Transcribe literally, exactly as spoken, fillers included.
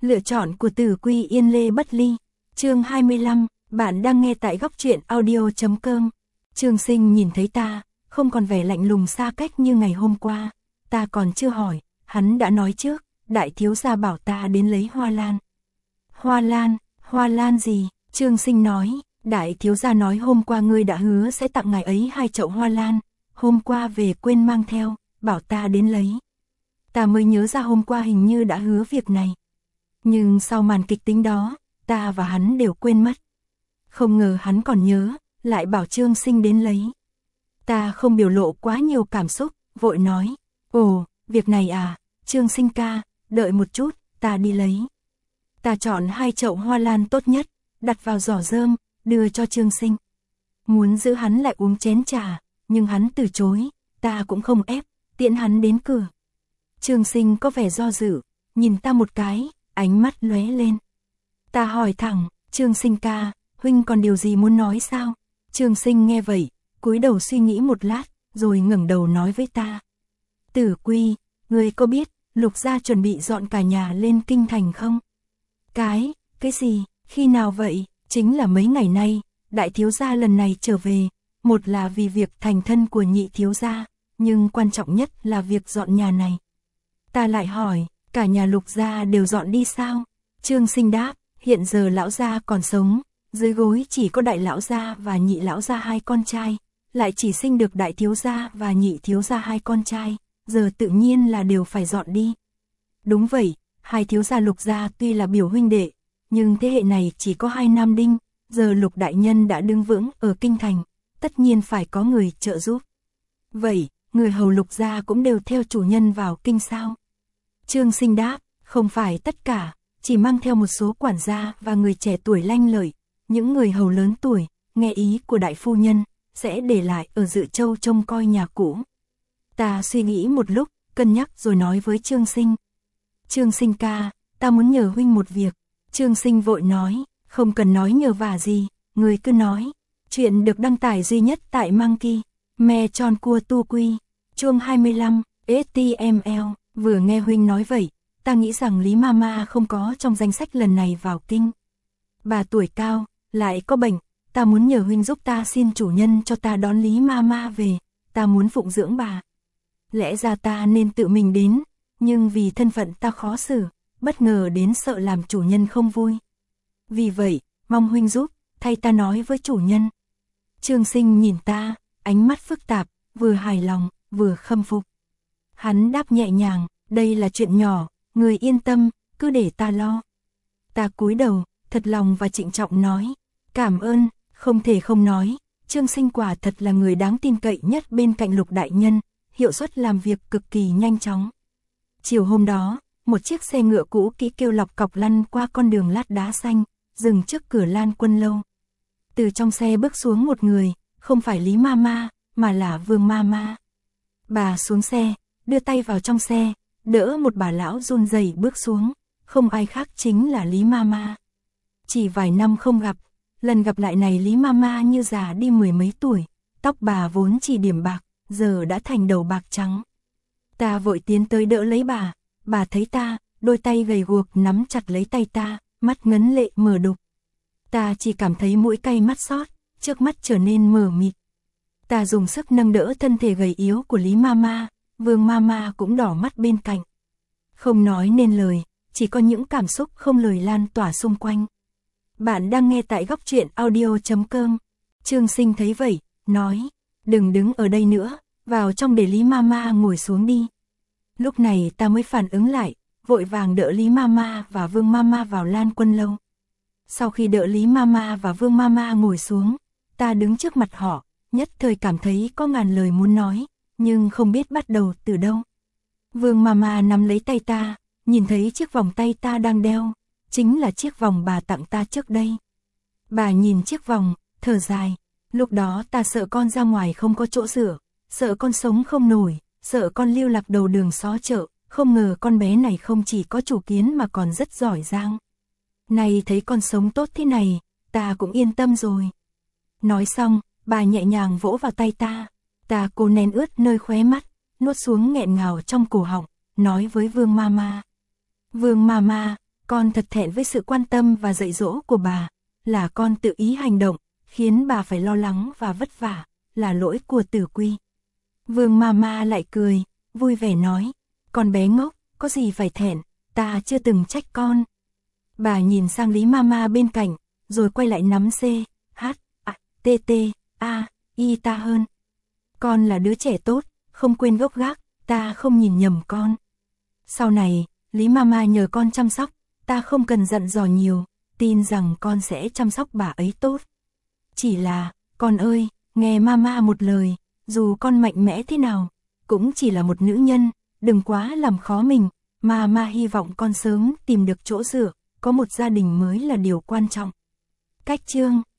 Lựa chọn của Tử Quy Yên Lê Bất Ly. Chương hai mươi lăm, bạn đang nghe tại góc truyện audio.com. Trương Sinh nhìn thấy ta, không còn vẻ lạnh lùng xa cách như ngày hôm qua. Ta còn chưa hỏi, hắn đã nói trước, đại thiếu gia bảo ta đến lấy hoa lan. Hoa lan, hoa lan gì? Trương Sinh nói, đại thiếu gia nói hôm qua ngươi đã hứa sẽ tặng ngài ấy hai chậu hoa lan. Hôm qua về quên mang theo, bảo ta đến lấy. Ta mới nhớ ra hôm qua hình như đã hứa việc này. Nhưng sau màn kịch tính đó, ta và hắn đều quên mất. Không ngờ hắn còn nhớ, lại bảo Trương Sinh đến lấy. Ta không biểu lộ quá nhiều cảm xúc, vội nói, ồ, việc này à, Trương Sinh ca, đợi một chút, ta đi lấy. Ta chọn hai chậu hoa lan tốt nhất, đặt vào giỏ rơm, đưa cho Trương Sinh. Muốn giữ hắn lại uống chén trà, nhưng hắn từ chối, ta cũng không ép, tiễn hắn đến cửa. Trương Sinh có vẻ do dự, nhìn ta một cái, ánh mắt lóe lên. Ta hỏi thẳng, Trương Sinh ca, huynh còn điều gì muốn nói sao? Trương Sinh nghe vậy, cúi đầu suy nghĩ một lát, rồi ngẩng đầu nói với ta. Tử Quy, ngươi có biết, Lục gia chuẩn bị dọn cả nhà lên kinh thành không? Cái, cái gì, khi nào vậy? Chính là mấy ngày nay, đại thiếu gia lần này trở về, một là vì việc thành thân của nhị thiếu gia, nhưng quan trọng nhất là việc dọn nhà này. Ta lại hỏi, cả nhà Lục gia đều dọn đi sao? Trương Sinh đáp, hiện giờ lão gia còn sống, dưới gối chỉ có đại lão gia và nhị lão gia hai con trai, lại chỉ sinh được đại thiếu gia và nhị thiếu gia hai con trai, giờ tự nhiên là đều phải dọn đi. Đúng vậy, hai thiếu gia Lục gia tuy là biểu huynh đệ, nhưng thế hệ này chỉ có hai nam đinh, giờ Lục đại nhân đã đứng vững ở kinh thành, tất nhiên phải có người trợ giúp. Vậy, người hầu Lục gia cũng đều theo chủ nhân vào kinh sao? Trương Sinh đáp, không phải tất cả, chỉ mang theo một số quản gia và người trẻ tuổi lanh lợi, những người hầu lớn tuổi, nghe ý của đại phu nhân, sẽ để lại ở Dự Châu trông coi nhà cũ. Ta suy nghĩ một lúc, cân nhắc rồi nói với Trương Sinh. Trương Sinh ca, ta muốn nhờ huynh một việc. Trương Sinh vội nói, không cần nói nhờ vả gì, người cứ nói. Chuyện được đăng tải duy nhất tại Monkey, Me Tròn Cua Tu Quy, chương hai mươi lăm, ét tê em lờ. Vừa nghe huynh nói vậy, ta nghĩ rằng Lý Mama không có trong danh sách lần này vào kinh. Bà tuổi cao, lại có bệnh, ta muốn nhờ huynh giúp ta xin chủ nhân cho ta đón Lý Mama về, ta muốn phụng dưỡng bà. Lẽ ra ta nên tự mình đến, nhưng vì thân phận ta khó xử, bất ngờ đến sợ làm chủ nhân không vui. Vì vậy, mong huynh giúp, thay ta nói với chủ nhân. Trương Sinh nhìn ta, ánh mắt phức tạp, vừa hài lòng, vừa khâm phục. Hắn đáp nhẹ nhàng, đây là chuyện nhỏ, người yên tâm, cứ để ta lo. Ta cúi đầu, thật lòng và trịnh trọng nói, cảm ơn, không thể không nói, Trương Sinh quả thật là người đáng tin cậy nhất bên cạnh Lục đại nhân, hiệu suất làm việc cực kỳ nhanh chóng. Chiều hôm đó, một chiếc xe ngựa cũ kỹ kêu lọc cọc lăn qua con đường lát đá xanh, dừng trước cửa Lan Quân lâu. Từ trong xe bước xuống một người, không phải Lý Mama, mà là Vương Mama. Bà xuống xe, đưa tay vào trong xe, đỡ một bà lão run rẩy bước xuống, không ai khác chính là Lý Mama. Chỉ vài năm không gặp, lần gặp lại này Lý Mama như già đi mười mấy tuổi, tóc bà vốn chỉ điểm bạc, giờ đã thành đầu bạc trắng. Ta vội tiến tới đỡ lấy bà, bà thấy ta, đôi tay gầy guộc nắm chặt lấy tay ta, mắt ngấn lệ mờ đục. Ta chỉ cảm thấy mũi cay mắt xót, trước mắt trở nên mờ mịt. Ta dùng sức nâng đỡ thân thể gầy yếu của Lý Mama, Vương Mama cũng đỏ mắt bên cạnh. Không nói nên lời, chỉ có những cảm xúc không lời lan tỏa xung quanh. Bạn đang nghe tại góc truyện audio.com. Trương Sinh thấy vậy, nói, đừng đứng ở đây nữa, vào trong để Lý Mama ngồi xuống đi. Lúc này ta mới phản ứng lại, vội vàng đỡ Lý Mama và Vương Mama vào Lan Quân lâu. Sau khi đỡ Lý Mama và Vương Mama ngồi xuống, ta đứng trước mặt họ, nhất thời cảm thấy có ngàn lời muốn nói, nhưng không biết bắt đầu từ đâu. Vương Mama nắm lấy tay ta, nhìn thấy chiếc vòng tay ta đang đeo, chính là chiếc vòng bà tặng ta trước đây. Bà nhìn chiếc vòng, thở dài, lúc đó ta sợ con ra ngoài không có chỗ dựa, sợ con sống không nổi, sợ con lưu lạc đầu đường xó chợ, không ngờ con bé này không chỉ có chủ kiến mà còn rất giỏi giang. Này thấy con sống tốt thế này, ta cũng yên tâm rồi. Nói xong, bà nhẹ nhàng vỗ vào tay ta, ta cố nén ướt nơi khóe mắt, nuốt xuống nghẹn ngào trong cổ họng, nói với Vương Mama. Vương Mama, con thật thẹn với sự quan tâm và dạy dỗ của bà, là con tự ý hành động, khiến bà phải lo lắng và vất vả, là lỗi của Tử Quy. Vương Mama lại cười, vui vẻ nói, con bé ngốc, có gì phải thẹn, ta chưa từng trách con. Bà nhìn sang Lý Mama bên cạnh, rồi quay lại nắm C, H, A, T, T, A, I ta hơn. Con là đứa trẻ tốt, không quên gốc gác, ta không nhìn nhầm con. Sau này, Lý Mama nhờ con chăm sóc, ta không cần dặn dò nhiều, tin rằng con sẽ chăm sóc bà ấy tốt. Chỉ là, con ơi, nghe Mama một lời, dù con mạnh mẽ thế nào, cũng chỉ là một nữ nhân, đừng quá làm khó mình, Mama hy vọng con sớm tìm được chỗ dựa, có một gia đình mới là điều quan trọng. Cách chương